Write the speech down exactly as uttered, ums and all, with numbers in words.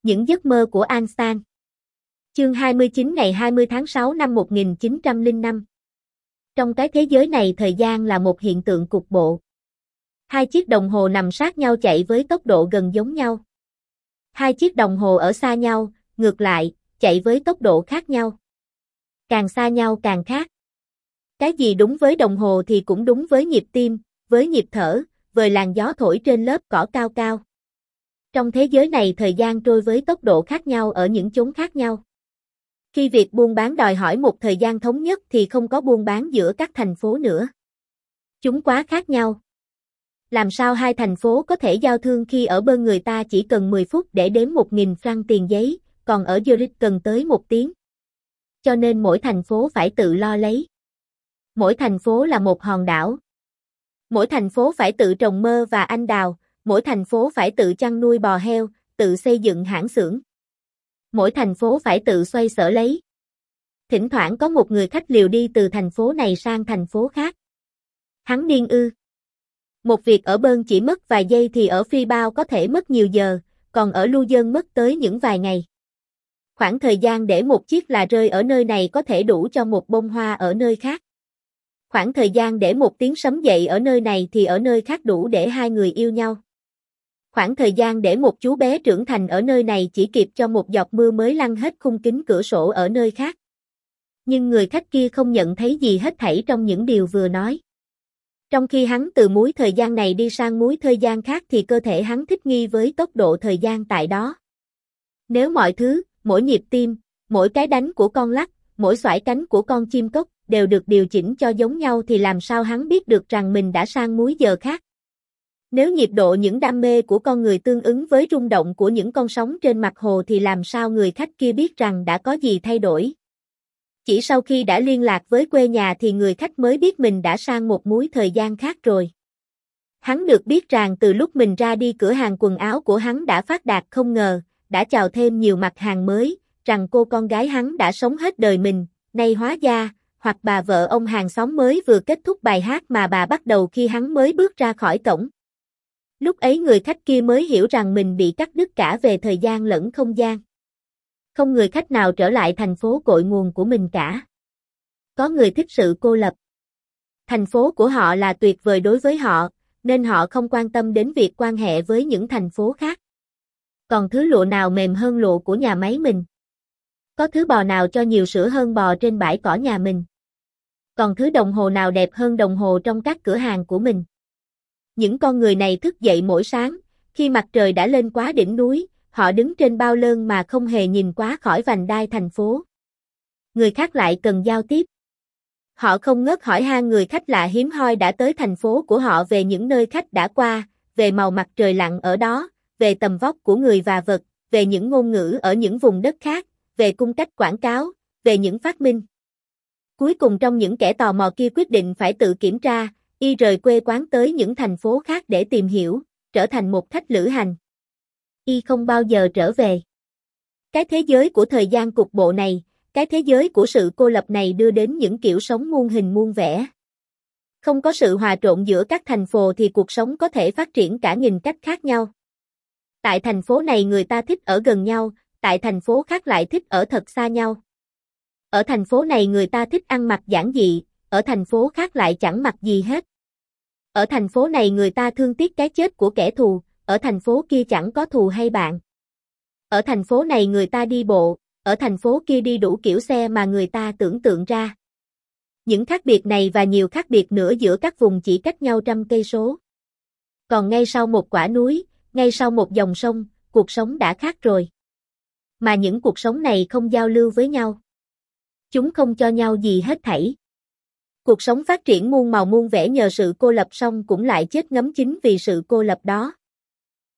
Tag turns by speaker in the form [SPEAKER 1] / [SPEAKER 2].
[SPEAKER 1] Những giấc mơ của Einstein. Chương hai mươi chín ngày hai mươi tháng sáu năm một nghìn chín trăm lẻ năm. Trong cái thế giới này thời gian là một hiện tượng cục bộ. Hai chiếc đồng hồ nằm sát nhau chạy với tốc độ gần giống nhau. Hai chiếc đồng hồ ở xa nhau, ngược lại, chạy với tốc độ khác nhau. Càng xa nhau càng khác. Cái gì đúng với đồng hồ thì cũng đúng với nhịp tim, với nhịp thở, với làn gió thổi trên lớp cỏ cao cao. Trong thế giới này thời gian trôi với tốc độ khác nhau ở những chốn khác nhau. Khi việc buôn bán đòi hỏi một thời gian thống nhất thì không có buôn bán giữa các thành phố nữa. Chúng quá khác nhau. Làm sao hai thành phố có thể giao thương khi ở bên người ta chỉ cần mười phút để đếm một nghìn franc tiền giấy, còn ở Zurich cần tới một tiếng. Cho nên mỗi thành phố phải tự lo lấy. Mỗi thành phố là một hòn đảo. Mỗi thành phố phải tự trồng mơ và anh đào, mỗi thành phố phải tự chăn nuôi bò heo, tự xây dựng hãng xưởng. Mỗi thành phố phải tự xoay sở lấy. Thỉnh thoảng có một người khách liều đi từ thành phố này sang thành phố khác. Hắn điên ư? Một việc ở Bern chỉ mất vài giây thì ở Phi Bao có thể mất nhiều giờ, còn ở Luzern mất tới những vài ngày. Khoảng thời gian để một chiếc là rơi ở nơi này có thể đủ cho một bông hoa ở nơi khác. Khoảng thời gian để một tiếng sấm dậy ở nơi này thì ở nơi khác đủ để hai người yêu nhau. Khoảng thời gian để một chú bé trưởng thành ở nơi này chỉ kịp cho một giọt mưa mới lăn hết khung kính cửa sổ ở nơi khác. Nhưng người khách kia không nhận thấy gì hết thảy trong những điều vừa nói. Trong khi hắn từ múi thời gian này đi sang múi thời gian khác thì cơ thể hắn thích nghi với tốc độ thời gian tại đó. Nếu mọi thứ, mỗi nhịp tim, mỗi cái đánh của con lắc, mỗi xoải cánh của con chim cốc đều được điều chỉnh cho giống nhau thì làm sao hắn biết được rằng mình đã sang múi giờ khác? Nếu nhịp độ những đam mê của con người tương ứng với rung động của những con sóng trên mặt hồ thì làm sao người khách kia biết rằng đã có gì thay đổi? Chỉ sau khi đã liên lạc với quê nhà thì người khách mới biết mình đã sang một múi thời gian khác rồi. Hắn được biết rằng từ lúc mình ra đi cửa hàng quần áo của hắn đã phát đạt không ngờ, đã chào thêm nhiều mặt hàng mới, rằng cô con gái hắn đã sống hết đời mình, nay hóa gia, hoặc bà vợ ông hàng xóm mới vừa kết thúc bài hát mà bà bắt đầu khi hắn mới bước ra khỏi cổng. Lúc ấy người khách kia mới hiểu rằng mình bị cắt đứt cả về thời gian lẫn không gian. Không người khách nào trở lại thành phố cội nguồn của mình cả. Có người thích sự cô lập. Thành phố của họ là tuyệt vời đối với họ, nên họ không quan tâm đến việc quan hệ với những thành phố khác. Còn thứ lụa nào mềm hơn lụa của nhà máy mình? Có thứ bò nào cho nhiều sữa hơn bò trên bãi cỏ nhà mình? Còn thứ đồng hồ nào đẹp hơn đồng hồ trong các cửa hàng của mình? Những con người này thức dậy mỗi sáng, khi mặt trời đã lên quá đỉnh núi, họ đứng trên bao lơn mà không hề nhìn quá khỏi vành đai thành phố. Người khác lại cần giao tiếp. Họ không ngớt hỏi han người khách lạ hiếm hoi đã tới thành phố của họ về những nơi khách đã qua, về màu mặt trời lặn ở đó, về tầm vóc của người và vật, về những ngôn ngữ ở những vùng đất khác, về cung cách quảng cáo, về những phát minh. Cuối cùng trong những kẻ tò mò kia quyết định phải tự kiểm tra, y rời quê quán tới những thành phố khác để tìm hiểu, trở thành một khách lữ hành. Y không bao giờ trở về. Cái thế giới của thời gian cục bộ này, cái thế giới của sự cô lập này đưa đến những kiểu sống muôn hình muôn vẻ. Không có sự hòa trộn giữa các thành phố thì cuộc sống có thể phát triển cả nghìn cách khác nhau. Tại thành phố này người ta thích ở gần nhau, tại thành phố khác lại thích ở thật xa nhau. Ở thành phố này người ta thích ăn mặc giản dị, ở thành phố khác lại chẳng mặc gì hết. Ở thành phố này người ta thương tiếc cái chết của kẻ thù, ở thành phố kia chẳng có thù hay bạn. Ở thành phố này người ta đi bộ, ở thành phố kia đi đủ kiểu xe mà người ta tưởng tượng ra. Những khác biệt này và nhiều khác biệt nữa giữa các vùng chỉ cách nhau trăm cây số. Còn ngay sau một quả núi, ngay sau một dòng sông, cuộc sống đã khác rồi. Mà những cuộc sống này không giao lưu với nhau. Chúng không cho nhau gì hết thảy. Cuộc sống phát triển muôn màu muôn vẻ nhờ sự cô lập song cũng lại chết ngấm chính vì sự cô lập đó.